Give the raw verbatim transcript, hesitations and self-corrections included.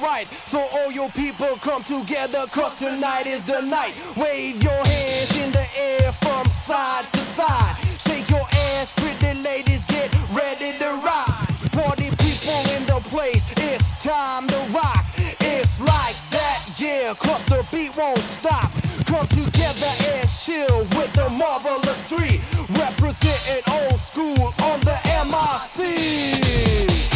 alright. So all your people come together, cause tonight is the night. Wave your hands in the air from side to side. Shake your ass, pretty ladies, get ready to rock. Party people in the place, it's time to rock. It's like that, yeah, cause the beat won't stop. Come together and chill with the Marvelous Three, representing old school on the M I C.